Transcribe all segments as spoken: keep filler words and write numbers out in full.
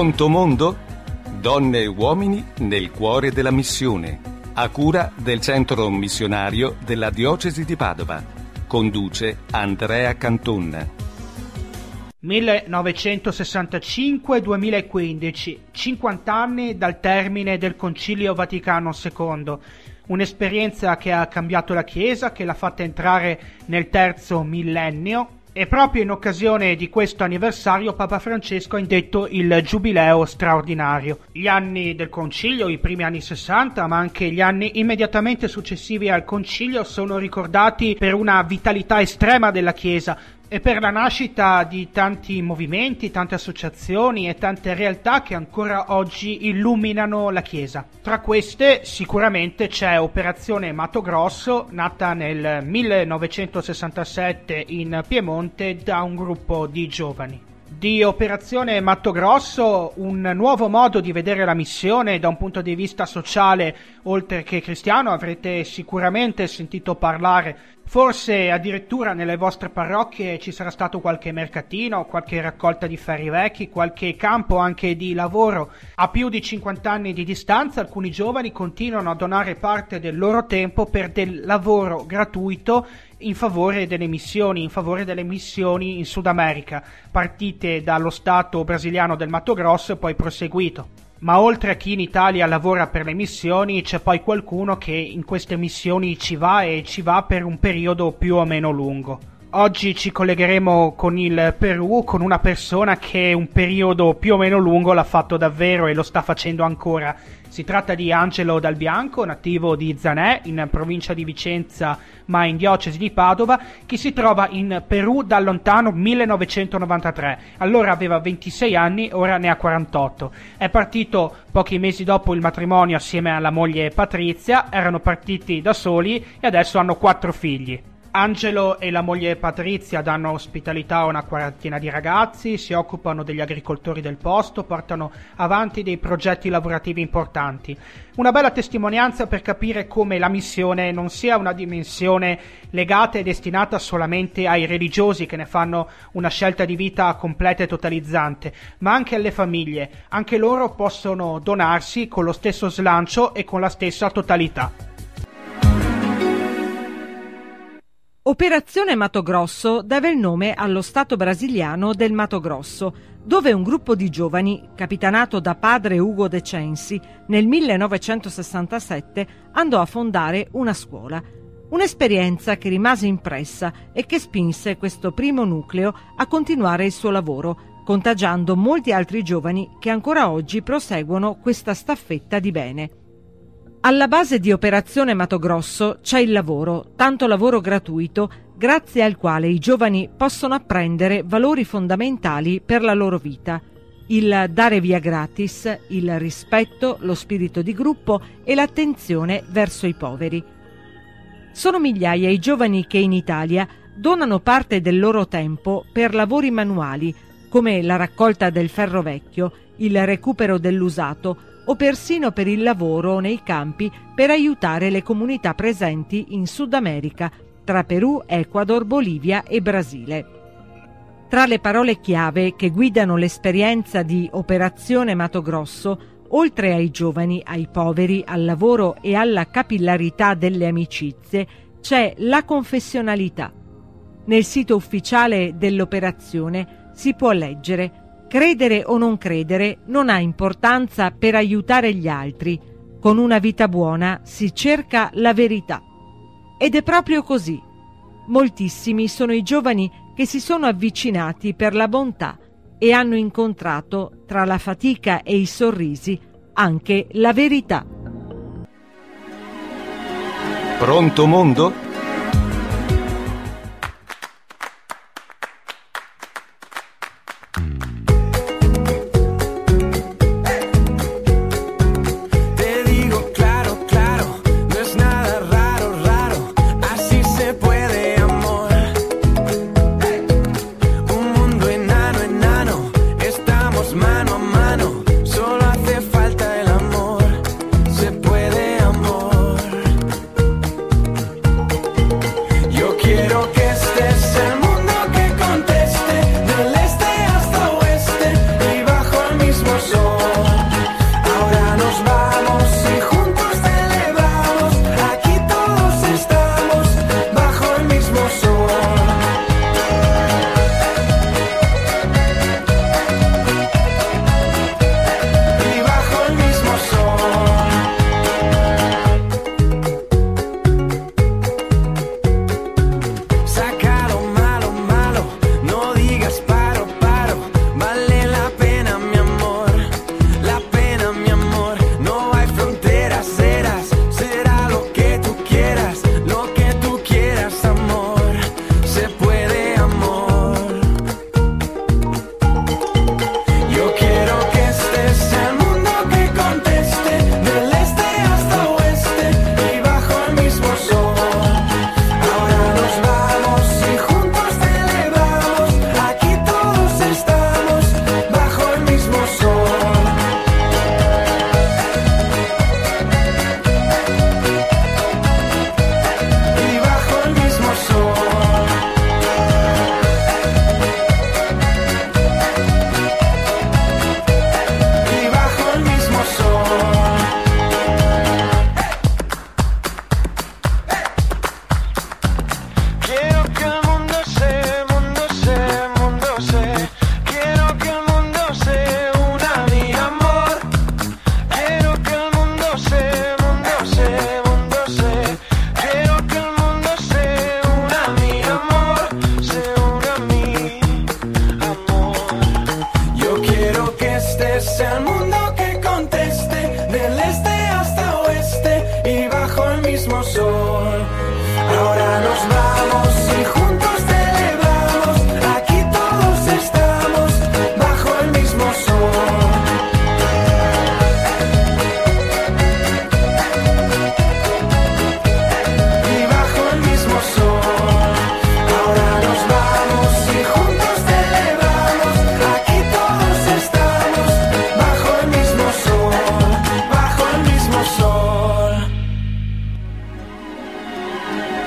Pronto mondo? Donne e uomini nel cuore della missione. A cura del centro missionario della diocesi di Padova. Conduce Andrea Canton. millenovecentosessantacinque duemilaquindici, cinquanta anni dal termine del Concilio Vaticano secondo. Un'esperienza che ha cambiato la Chiesa, che l'ha fatta entrare nel terzo millennio. E proprio in occasione di questo anniversario Papa Francesco ha indetto il Giubileo straordinario. Gli anni del Concilio, i primi anni sessanta, ma anche gli anni immediatamente successivi al Concilio sono ricordati per una vitalità estrema della Chiesa e per la nascita di tanti movimenti, tante associazioni e tante realtà che ancora oggi illuminano la Chiesa. Tra queste sicuramente c'è Operazione Mato Grosso, nata nel millenovecentosessantasette in Piemonte da un gruppo di giovani. Di Operazione Mato Grosso, un nuovo modo di vedere la missione da un punto di vista sociale, oltre che cristiano. Avrete sicuramente sentito parlare, forse addirittura nelle vostre parrocchie ci sarà stato qualche mercatino, qualche raccolta di ferri vecchi, qualche campo anche di lavoro. A più di cinquanta anni di distanza alcuni giovani continuano a donare parte del loro tempo per del lavoro gratuito in favore delle missioni, in favore delle missioni in Sud America, partite dallo stato brasiliano del Mato Grosso e poi proseguito. Ma oltre a chi in Italia lavora per le missioni, c'è poi qualcuno che in queste missioni ci va e ci va per un periodo più o meno lungo. Oggi ci collegheremo con il Perù, con una persona che un periodo più o meno lungo l'ha fatto davvero e lo sta facendo ancora. Si tratta di Angelo Dal Bianco, nativo di Zanè, in provincia di Vicenza, ma in diocesi di Padova, che si trova in Perù dal lontano millenovecentonovantatré. Allora aveva ventisei anni, ora ne ha quarantotto. È partito pochi mesi dopo il matrimonio assieme alla moglie Patrizia, erano partiti da soli e adesso hanno quattro figli. Angelo e la moglie Patrizia danno ospitalità a una quarantina di ragazzi, si occupano degli agricoltori del posto, portano avanti dei progetti lavorativi importanti. Una bella testimonianza per capire come la missione non sia una dimensione legata e destinata solamente ai religiosi che ne fanno una scelta di vita completa e totalizzante, ma anche alle famiglie. Anche loro possono donarsi con lo stesso slancio e con la stessa totalità. Operazione Mato Grosso deve il nome allo stato brasiliano del Mato Grosso, dove un gruppo di giovani, capitanato da padre Ugo De Censi, nel millenovecentosessantasette andò a fondare una scuola. Un'esperienza che rimase impressa e che spinse questo primo nucleo a continuare il suo lavoro, contagiando molti altri giovani che ancora oggi proseguono questa staffetta di bene. Alla base di Operazione Mato Grosso c'è il lavoro, tanto lavoro gratuito, grazie al quale i giovani possono apprendere valori fondamentali per la loro vita. Il dare via gratis, il rispetto, lo spirito di gruppo e l'attenzione verso i poveri. Sono migliaia i giovani che in Italia donano parte del loro tempo per lavori manuali, come la raccolta del ferro vecchio, il recupero dell'usato, o persino per il lavoro nei campi per aiutare le comunità presenti in Sud America, tra Perù, Ecuador, Bolivia e Brasile. Tra le parole chiave che guidano l'esperienza di Operazione Mato Grosso, oltre ai giovani, ai poveri, al lavoro e alla capillarità delle amicizie, c'è la confessionalità. Nel sito ufficiale dell'operazione si può leggere: credere o non credere non ha importanza per aiutare gli altri. Con una vita buona si cerca la verità. Ed è proprio così. Moltissimi sono i giovani che si sono avvicinati per la bontà e hanno incontrato, tra la fatica e i sorrisi, anche la verità. Pronto mondo?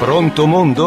Pronto mondo?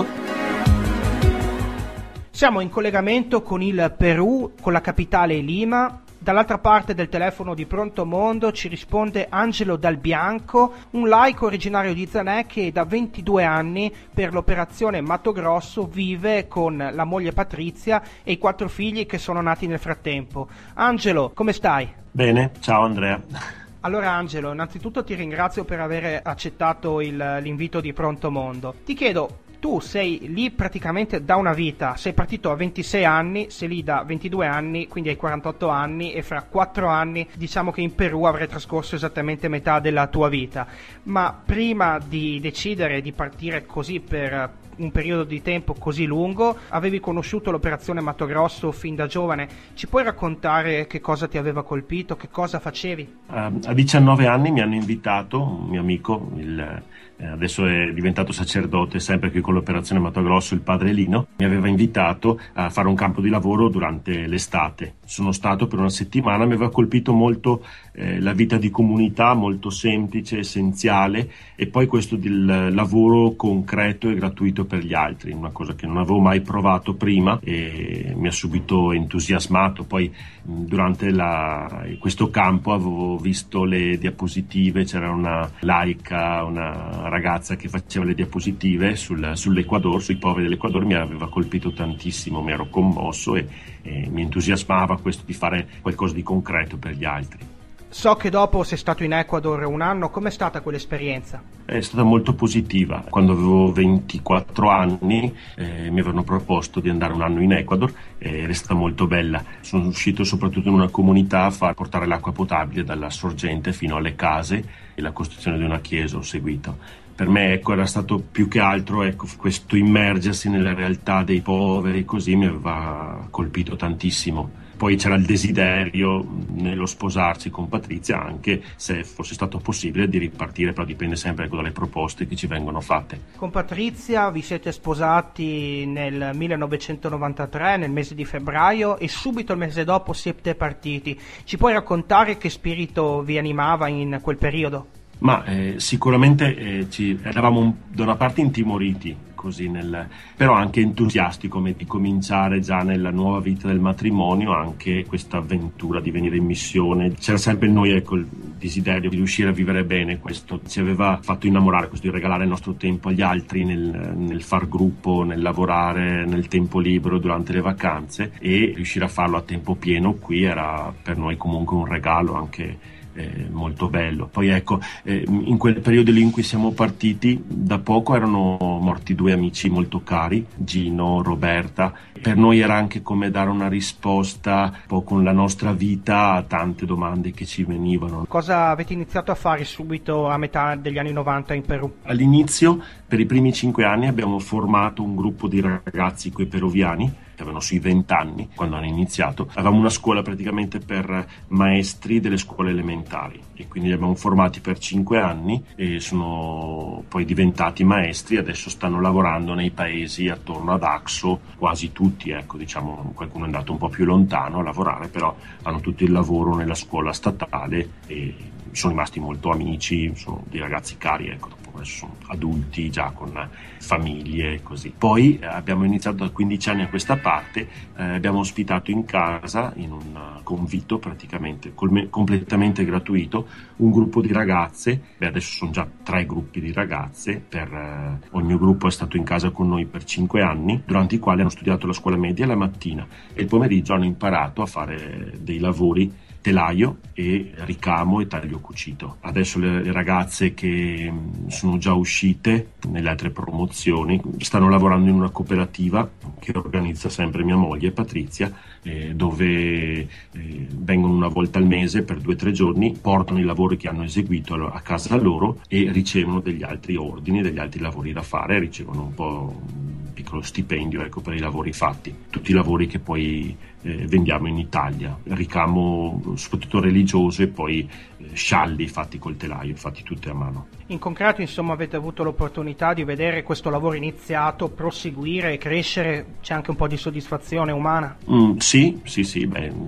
Siamo in collegamento con il Perù, con la capitale Lima. Dall'altra parte del telefono di Pronto Mondo ci risponde Angelo Dal Bianco, un laico originario di Zanè che da ventidue anni per l'operazione Mato Grosso vive con la moglie Patrizia e i quattro figli che sono nati nel frattempo. Angelo, come stai? Bene, ciao Andrea. Allora Angelo, innanzitutto ti ringrazio per aver accettato il, l'invito di Pronto Mondo. Ti chiedo, tu sei lì praticamente da una vita, sei partito a ventisei anni, sei lì da ventidue anni, quindi hai quarantotto anni e fra quattro anni diciamo che in Perù avrai trascorso esattamente metà della tua vita. Ma prima di decidere di partire così per un periodo di tempo così lungo, avevi conosciuto l'operazione Mato Grosso fin da giovane. Ci puoi raccontare che cosa ti aveva colpito, che cosa facevi? Uh, a diciannove anni mi hanno invitato un mio amico, il, eh, adesso è diventato sacerdote sempre qui con l'operazione Mato Grosso, il padre Lino, mi aveva invitato a fare un campo di lavoro durante l'estate. Sono stato per una settimana, mi aveva colpito molto eh, la vita di comunità, molto semplice, essenziale, e poi questo del lavoro concreto e gratuito per gli altri, una cosa che non avevo mai provato prima e mi ha subito entusiasmato. Poi durante la, questo campo avevo visto le diapositive, c'era una laica, una ragazza che faceva le diapositive sul, sull'Ecuador, sui poveri dell'Ecuador, mi aveva colpito tantissimo, mi ero commosso e, e mi entusiasmava questo di fare qualcosa di concreto per gli altri. So che dopo sei stato in Ecuador un anno, com'è stata quell'esperienza? È stata molto positiva. Quando avevo ventiquattro anni eh, mi avevano proposto di andare un anno in Ecuador ed è stata molto bella. Sono riuscito soprattutto in una comunità a far portare l'acqua potabile dalla sorgente fino alle case e la costruzione di una chiesa ho seguito. Per me ecco, era stato più che altro ecco, questo immergersi nella realtà dei poveri, così mi aveva colpito tantissimo. Poi c'era il desiderio nello sposarsi con Patrizia, anche se fosse stato possibile di ripartire, però dipende sempre ecco, dalle proposte che ci vengono fatte. Con Patrizia vi siete sposati nel millenovecentonovantatré, nel mese di febbraio, e subito il mese dopo siete partiti. Ci puoi raccontare che spirito vi animava in quel periodo? Ma eh, sicuramente eh, ci eravamo un, da una parte intimoriti, così nel, però anche entusiasti come di cominciare già nella nuova vita del matrimonio anche questa avventura di venire in missione. C'era sempre in noi ecco, il desiderio di riuscire a vivere bene, questo ci aveva fatto innamorare, questo di regalare il nostro tempo agli altri nel, nel far gruppo, nel lavorare nel tempo libero durante le vacanze, e riuscire a farlo a tempo pieno qui era per noi comunque un regalo anche Eh, molto bello. Poi ecco, eh, in quel periodo lì in cui siamo partiti, da poco erano morti due amici molto cari, Gino, Roberta. Per noi era anche come dare una risposta un po' con la nostra vita a tante domande che ci venivano. Cosa avete iniziato a fare subito a metà degli anni novanta in Perù? All'inizio, per i primi cinque anni, abbiamo formato un gruppo di ragazzi qui peruviani che avevano sui venti anni quando hanno iniziato. Avevamo una scuola praticamente per maestri delle scuole elementari e quindi li abbiamo formati per cinque anni e sono poi diventati maestri. Adesso stanno lavorando nei paesi attorno ad Axo, quasi tutti, ecco, diciamo, qualcuno è andato un po' più lontano a lavorare, però hanno tutto il lavoro nella scuola statale e sono rimasti molto amici, sono dei ragazzi cari, ecco, dopo adesso sono adulti già con famiglie e così. Poi eh, abbiamo iniziato da quindici anni a questa parte, eh, abbiamo ospitato in casa, in un convitto praticamente col- completamente gratuito, un gruppo di ragazze. Beh, adesso sono già tre gruppi di ragazze, per, eh, ogni gruppo è stato in casa con noi per cinque anni, durante i quali hanno studiato la scuola media la mattina e il pomeriggio hanno imparato a fare dei lavori telaio e ricamo e taglio cucito. Adesso le, le ragazze che sono già uscite nelle altre promozioni stanno lavorando in una cooperativa che organizza sempre mia moglie Patrizia, eh, dove eh, vengono una volta al mese per due o tre giorni, portano i lavori che hanno eseguito a casa loro e ricevono degli altri ordini, degli altri lavori da fare, ricevono un po' un piccolo stipendio, ecco, per i lavori fatti, tutti i lavori che poi eh, vendiamo in Italia, ricamo soprattutto religioso e poi eh, scialli fatti col telaio, fatti tutti a mano. In concreto, insomma, avete avuto l'opportunità di vedere questo lavoro iniziato, proseguire e crescere, c'è anche un po' di soddisfazione umana? Mm, sì, sì, sì, beh,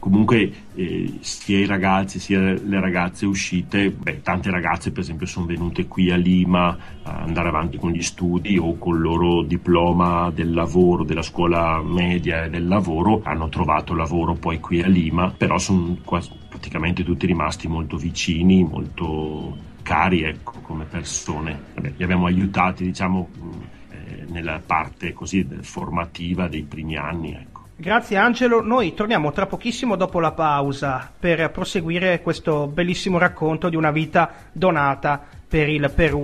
comunque eh, sia i ragazzi sia le ragazze uscite, beh, tante ragazze per esempio sono venute qui a Lima a andare avanti con gli studi o col loro diploma del lavoro, della scuola media e del lavoro, hanno trovato lavoro poi qui a Lima, però sono quasi, praticamente tutti rimasti molto vicini, molto cari, ecco, come persone. Vabbè, li abbiamo aiutati, diciamo, eh, nella parte così formativa dei primi anni, ecco. Grazie Angelo, noi torniamo tra pochissimo dopo la pausa per proseguire questo bellissimo racconto di una vita donata per il Perù.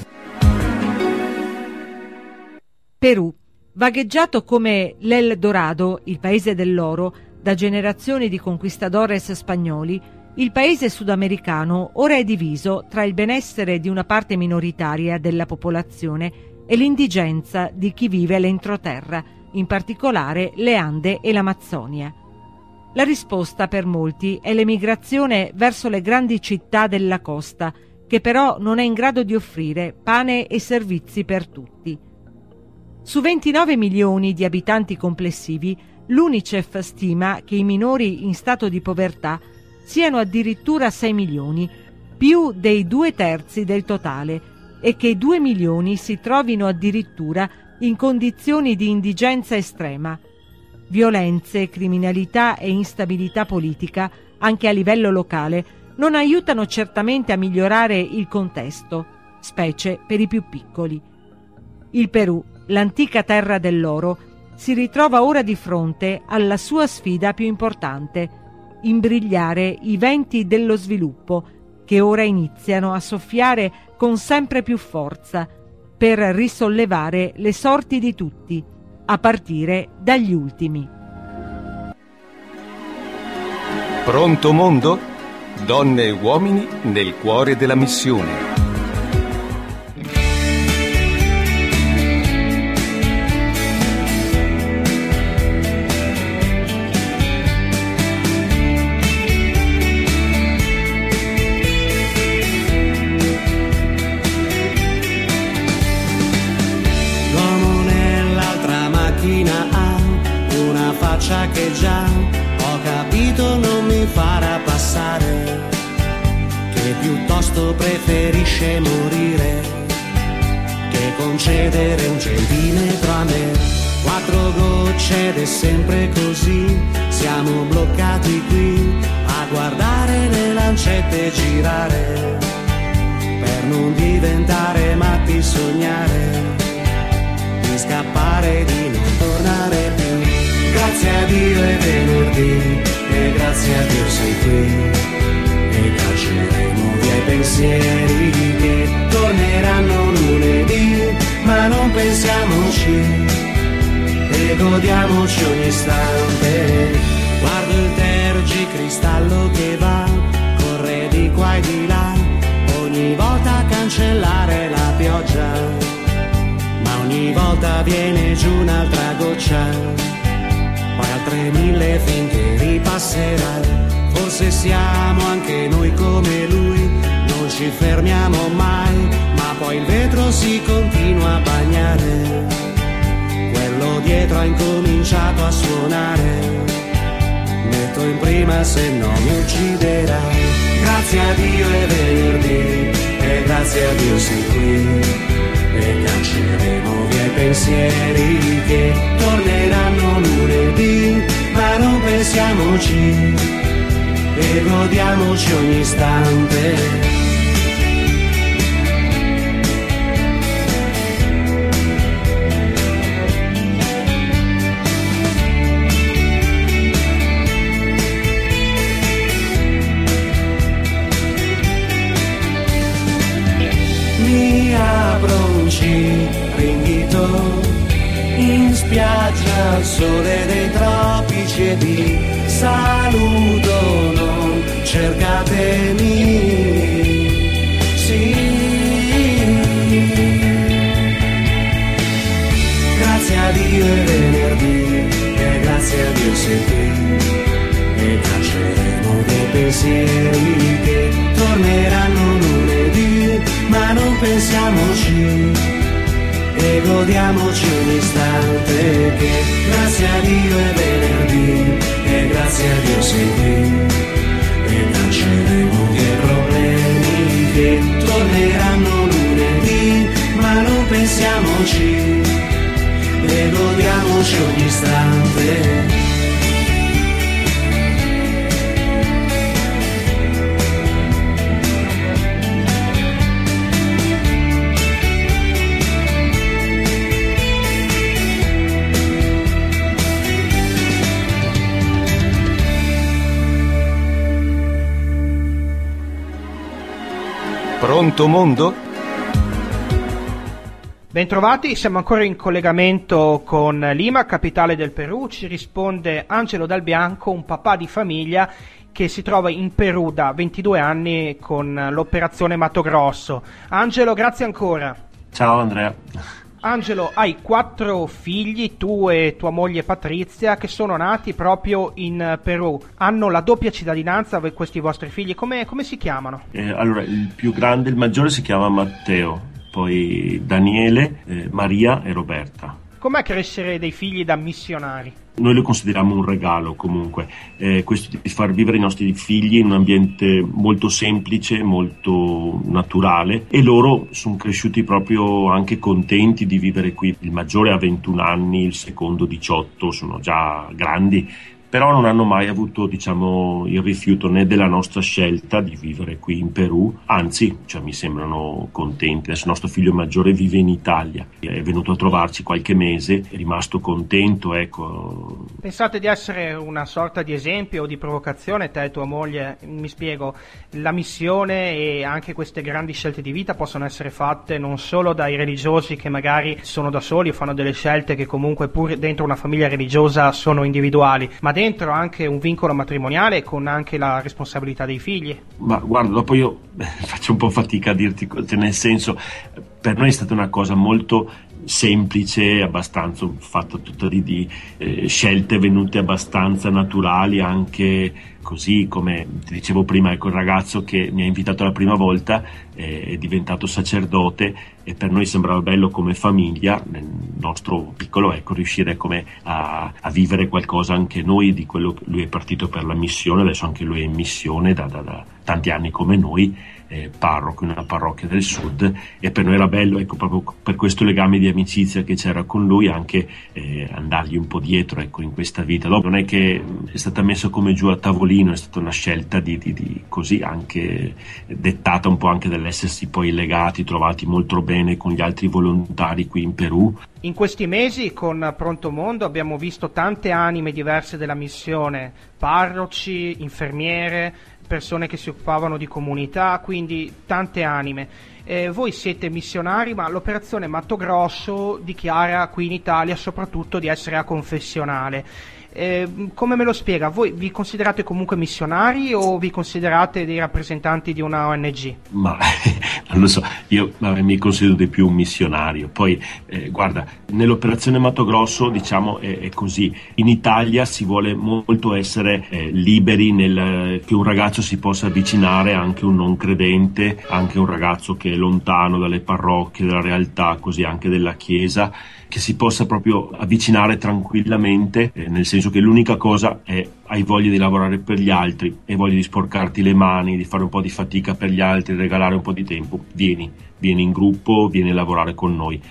Perù, vagheggiato come l'El Dorado, il paese dell'oro, da generazioni di conquistadores spagnoli, il paese sudamericano ora è diviso tra il benessere di una parte minoritaria della popolazione e l'indigenza di chi vive all'entroterra, in particolare le Ande e l'Amazzonia. La risposta per molti è l'emigrazione verso le grandi città della costa, che però non è in grado di offrire pane e servizi per tutti. Su ventinove milioni di abitanti complessivi, l'UNICEF stima che i minori in stato di povertà siano addirittura sei milioni, più dei due terzi del totale, e che due milioni si trovino addirittura in condizioni di indigenza estrema. Violenze, criminalità e instabilità politica, anche a livello locale, non aiutano certamente a migliorare il contesto, specie per i più piccoli. Il Perù, l'antica terra dell'oro, si ritrova ora di fronte alla sua sfida più importante: imbrigliare i venti dello sviluppo che ora iniziano a soffiare con sempre più forza per risollevare le sorti di tutti, a partire dagli ultimi. Pronto mondo? Donne e uomini nel cuore della missione. Che già ho capito non mi farà passare, che piuttosto preferisce morire che concedere un centimetro a me. Quattro gocce ed è sempre così, siamo bloccati qui a guardare le lancette girare, per non diventare matti, sognare di scappare, di non tornare più. Grazie a Dio è venerdì e grazie a Dio sei qui, e cacceremo via i pensieri che torneranno lunedì, ma non pensiamoci e godiamoci ogni istante. Guardo il tergicristallo che va, corre di qua e di là, ogni volta a cancellare la pioggia, ma ogni volta viene giù un'altra goccia, poi altre mille finché ripasserà. Forse siamo anche noi come lui, non ci fermiamo mai, ma poi il vetro si continua a bagnare, quello dietro ha incominciato a suonare, metto in prima se no mi ucciderà. Grazie a Dio è venerdì e grazie a Dio sei qui, e cacceremo via i pensieri che torneranno lunedì, ma non pensiamoci e godiamoci ogni istante. Ringhito in spiaggia al sole dei tropici e vi saluto, non cercatemi, sì. Grazie a Dio è venerdì e grazie a Dio sei qui, e cacceremo dei pensieri che torneranno lunedì, ma non pensiamoci e godiamoci ogni istante, che grazie a Dio è venerdì e grazie a Dio sei qui, e lasceremo che problemi che torneranno lunedì, ma non pensiamoci e godiamoci ogni istante. Pronto mondo? Bentrovati, siamo ancora in collegamento con Lima, capitale del Perù. Ci risponde Angelo Dal Bianco, un papà di famiglia che si trova in Perù da ventidue anni con l'operazione Mato Grosso. Angelo, grazie ancora. Ciao Andrea. Angelo, hai quattro figli, tu e tua moglie Patrizia, che sono nati proprio in Perù. Hanno la doppia cittadinanza questi vostri figli, come, come si chiamano? Eh, allora, il più grande, il maggiore si chiama Matteo, poi Daniele, eh, Maria e Roberta. Com'è crescere dei figli da missionari? Noi lo consideriamo un regalo comunque, eh, questo di far vivere i nostri figli in un ambiente molto semplice, molto naturale, e loro sono cresciuti proprio anche contenti di vivere qui. Il maggiore ha ventuno anni, il secondo diciotto, sono già grandi, però non hanno mai avuto, diciamo, il rifiuto né della nostra scelta di vivere qui in Perù, anzi, cioè, mi sembrano contenti. Adesso il nostro figlio maggiore vive in Italia, è venuto a trovarci qualche mese, è rimasto contento, ecco. Pensate di essere una sorta di esempio o di provocazione, te e tua moglie? Mi spiego, la missione e anche queste grandi scelte di vita possono essere fatte non solo dai religiosi che magari sono da soli o fanno delle scelte che comunque pur dentro una famiglia religiosa sono individuali, ma dentro anche un vincolo matrimoniale con anche la responsabilità dei figli. Ma guarda, dopo io faccio un po' fatica a dirti, nel senso, per noi è stata una cosa molto semplice, abbastanza fatta tutta di, di eh, scelte venute abbastanza naturali, anche così come ti dicevo prima, ecco, il ragazzo che mi ha invitato la prima volta eh, è diventato sacerdote, e per noi sembrava bello come famiglia, nel nostro piccolo, ecco, riuscire come a, a vivere qualcosa anche noi di quello che lui è partito per la missione. Adesso anche lui è in missione da, da, da tanti anni come noi, eh, parroco in una parrocchia del sud, e per noi era bello, ecco, proprio per questo legame di amicizia che c'era con lui, anche eh, andargli un po' dietro, ecco, in questa vita. Dopo non è che è stata messa come giù a tavolino, è stata una scelta di, di, di così, anche dettata un po' anche dall'essersi poi legati, trovati molto bene con gli altri volontari qui in Perù. In questi mesi con Pronto Mondo abbiamo visto tante anime diverse della missione, parroci, infermiere, persone che si occupavano di comunità, quindi tante anime. Eh, voi siete missionari, ma l'operazione Mato Grosso dichiara qui in Italia soprattutto di essere aconfessionale. Eh, come me lo spiega? Voi vi considerate comunque missionari o vi considerate dei rappresentanti di una O N G? Ma non lo so, io vabbè, mi considero di più un missionario. Poi eh, guarda, nell'operazione Mato Grosso, diciamo, è, è così. In Italia si vuole molto essere eh, liberi nel che un ragazzo si possa avvicinare anche un non credente, anche un ragazzo che è lontano dalle parrocchie, dalla realtà, così anche della Chiesa, che si possa proprio avvicinare tranquillamente, eh, nel senso che l'unica cosa è: hai voglia di lavorare per gli altri, hai voglia di sporcarti le mani, di fare un po' di fatica per gli altri, regalare un po' di tempo, vieni, vieni in gruppo, vieni a lavorare con noi,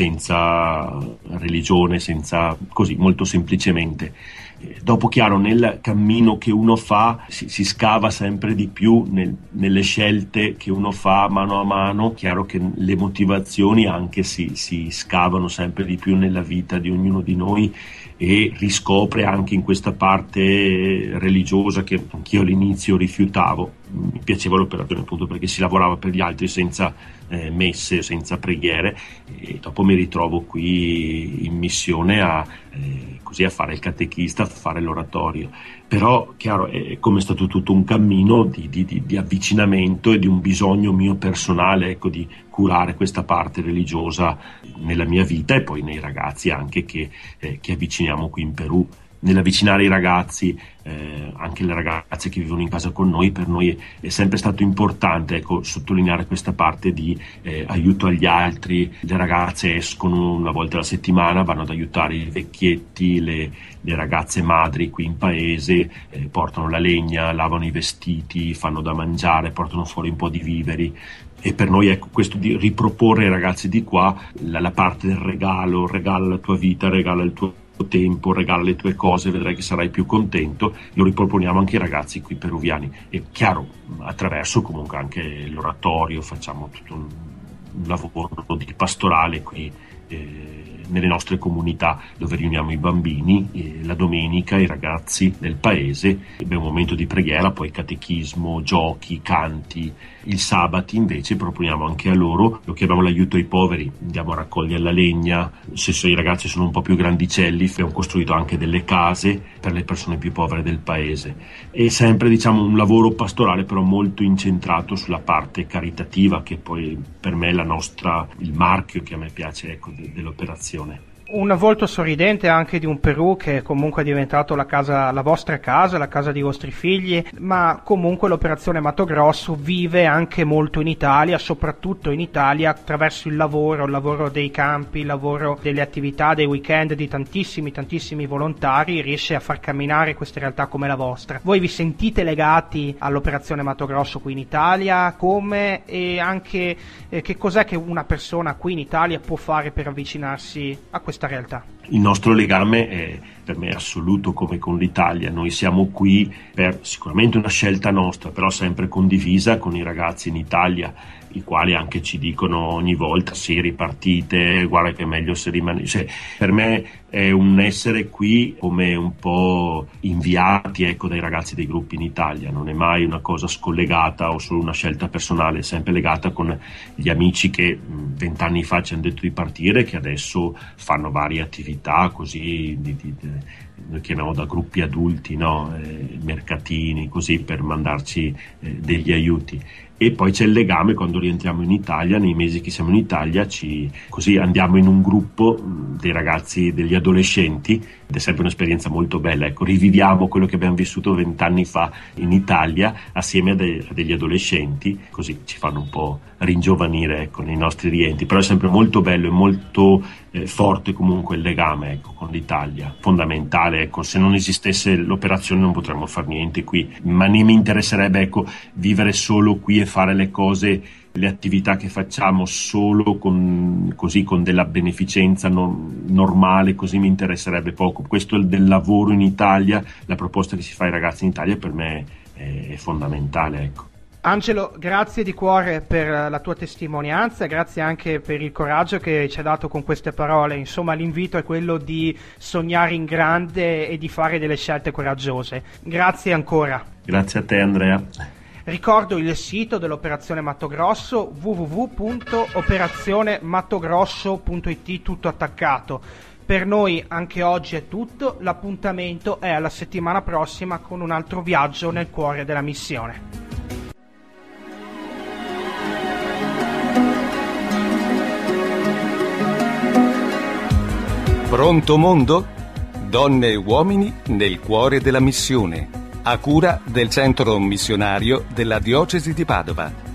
senza religione, senza così, molto semplicemente. Dopo, chiaro, nel cammino che uno fa si, si scava sempre di più nel, nelle scelte che uno fa mano a mano. Chiaro che le motivazioni anche si, si scavano sempre di più nella vita di ognuno di noi, e riscopre anche in questa parte religiosa che anch'io all'inizio rifiutavo. Mi piaceva l'operazione appunto perché si lavorava per gli altri senza eh, messe, senza preghiere, e dopo mi ritrovo qui in missione a, eh, così a fare il catechista, a fare l'oratorio. Però chiaro, è come è stato tutto un cammino di, di, di, di avvicinamento e di un bisogno mio personale, ecco, di curare questa parte religiosa nella mia vita e poi nei ragazzi anche che, eh, che avviciniamo qui in Perù. nell'avvicinare i ragazzi, eh, anche le ragazze che vivono in casa con noi. Per noi è, è sempre stato importante, ecco, sottolineare questa parte di eh, aiuto agli altri. Le ragazze escono una volta alla settimana, vanno ad aiutare i vecchietti, le, le ragazze madri qui in paese, eh, portano la legna, lavano i vestiti, fanno da mangiare, portano fuori un po' di viveri. E per noi, ecco, questo di riproporre ai ragazzi di qua la, la parte del regalo, regala la tua vita, regala il tuo tempo, regala le tue cose, vedrai che sarai più contento. Lo riproponiamo anche ai ragazzi qui peruviani, e chiaro, attraverso comunque anche l'oratorio, facciamo tutto un, un lavoro di pastorale qui eh, nelle nostre comunità, dove riuniamo i bambini e la domenica i ragazzi del paese. Abbiamo un momento di preghiera, poi catechismo, giochi, canti. Il sabato invece proponiamo anche a loro, lo chiamiamo l'aiuto ai poveri, andiamo a raccogliere la legna. Se, se i ragazzi sono un po' più grandicelli, abbiamo costruito anche delle case per le persone più povere del paese. E sempre, diciamo, un lavoro pastorale, però molto incentrato sulla parte caritativa, che poi per me è la nostra, il marchio che a me piace, ecco, de, dell'operazione. Un volto sorridente anche di un Perù che comunque è diventato la casa, la vostra casa, la casa dei vostri figli, ma comunque l'operazione Mato Grosso vive anche molto in Italia, soprattutto in Italia, attraverso il lavoro, il lavoro dei campi, il lavoro delle attività, dei weekend di tantissimi, tantissimi volontari, riesce a far camminare queste realtà come la vostra. Voi vi sentite legati all'operazione Mato Grosso qui in Italia? Come? E anche eh, che cos'è che una persona qui in Italia può fare per avvicinarsi a questa realtà? Il nostro legame è per me assoluto, come con l'Italia. Noi siamo qui per sicuramente una scelta nostra, però sempre condivisa con i ragazzi in Italia, i quali anche ci dicono ogni volta: sì, ripartite, guarda che è meglio se rimane. Cioè, per me è un essere qui come un po' inviati, ecco, dai ragazzi dei gruppi in Italia. Non è mai una cosa scollegata o solo una scelta personale, è sempre legata con gli amici che vent'anni fa ci hanno detto di partire, che adesso fanno varie attività così, di, di, di, noi chiamiamo da gruppi adulti, no? Eh, mercatini, così, per mandarci eh, degli aiuti. E poi c'è il legame quando rientriamo in Italia, nei mesi che siamo in Italia, ci, così andiamo in un gruppo dei ragazzi, degli adolescenti, ed è sempre un'esperienza molto bella, ecco, riviviamo quello che abbiamo vissuto vent'anni fa in Italia assieme a, de, a degli adolescenti, così ci fanno un po' ringiovanire, ecco, nei nostri rientri. Però è sempre molto bello e molto eh, forte comunque il legame, ecco, con l'Italia, fondamentale, ecco. Se non esistesse l'operazione non potremmo fare niente qui, ma ne mi interesserebbe, ecco, vivere solo qui e fare le cose, le attività che facciamo solo con, così, con della beneficenza non, normale, così mi interesserebbe poco. Questo è del lavoro in Italia, la proposta che si fa ai ragazzi in Italia per me è, è fondamentale, ecco. Angelo, grazie di cuore per la tua testimonianza, grazie anche per il coraggio che ci hai dato con queste parole. Insomma, l'invito è quello di sognare in grande e di fare delle scelte coraggiose. Grazie ancora. Grazie a te, Andrea. Ricordo il sito dell'Operazione Mato Grosso, w w w punto operazione mattogrosso punto i t, tutto attaccato. Per noi anche oggi è tutto, l'appuntamento è alla settimana prossima con un altro viaggio nel cuore della missione. Pronto mondo? Donne e uomini nel cuore della missione, a cura del Centro Missionario della Diocesi di Padova.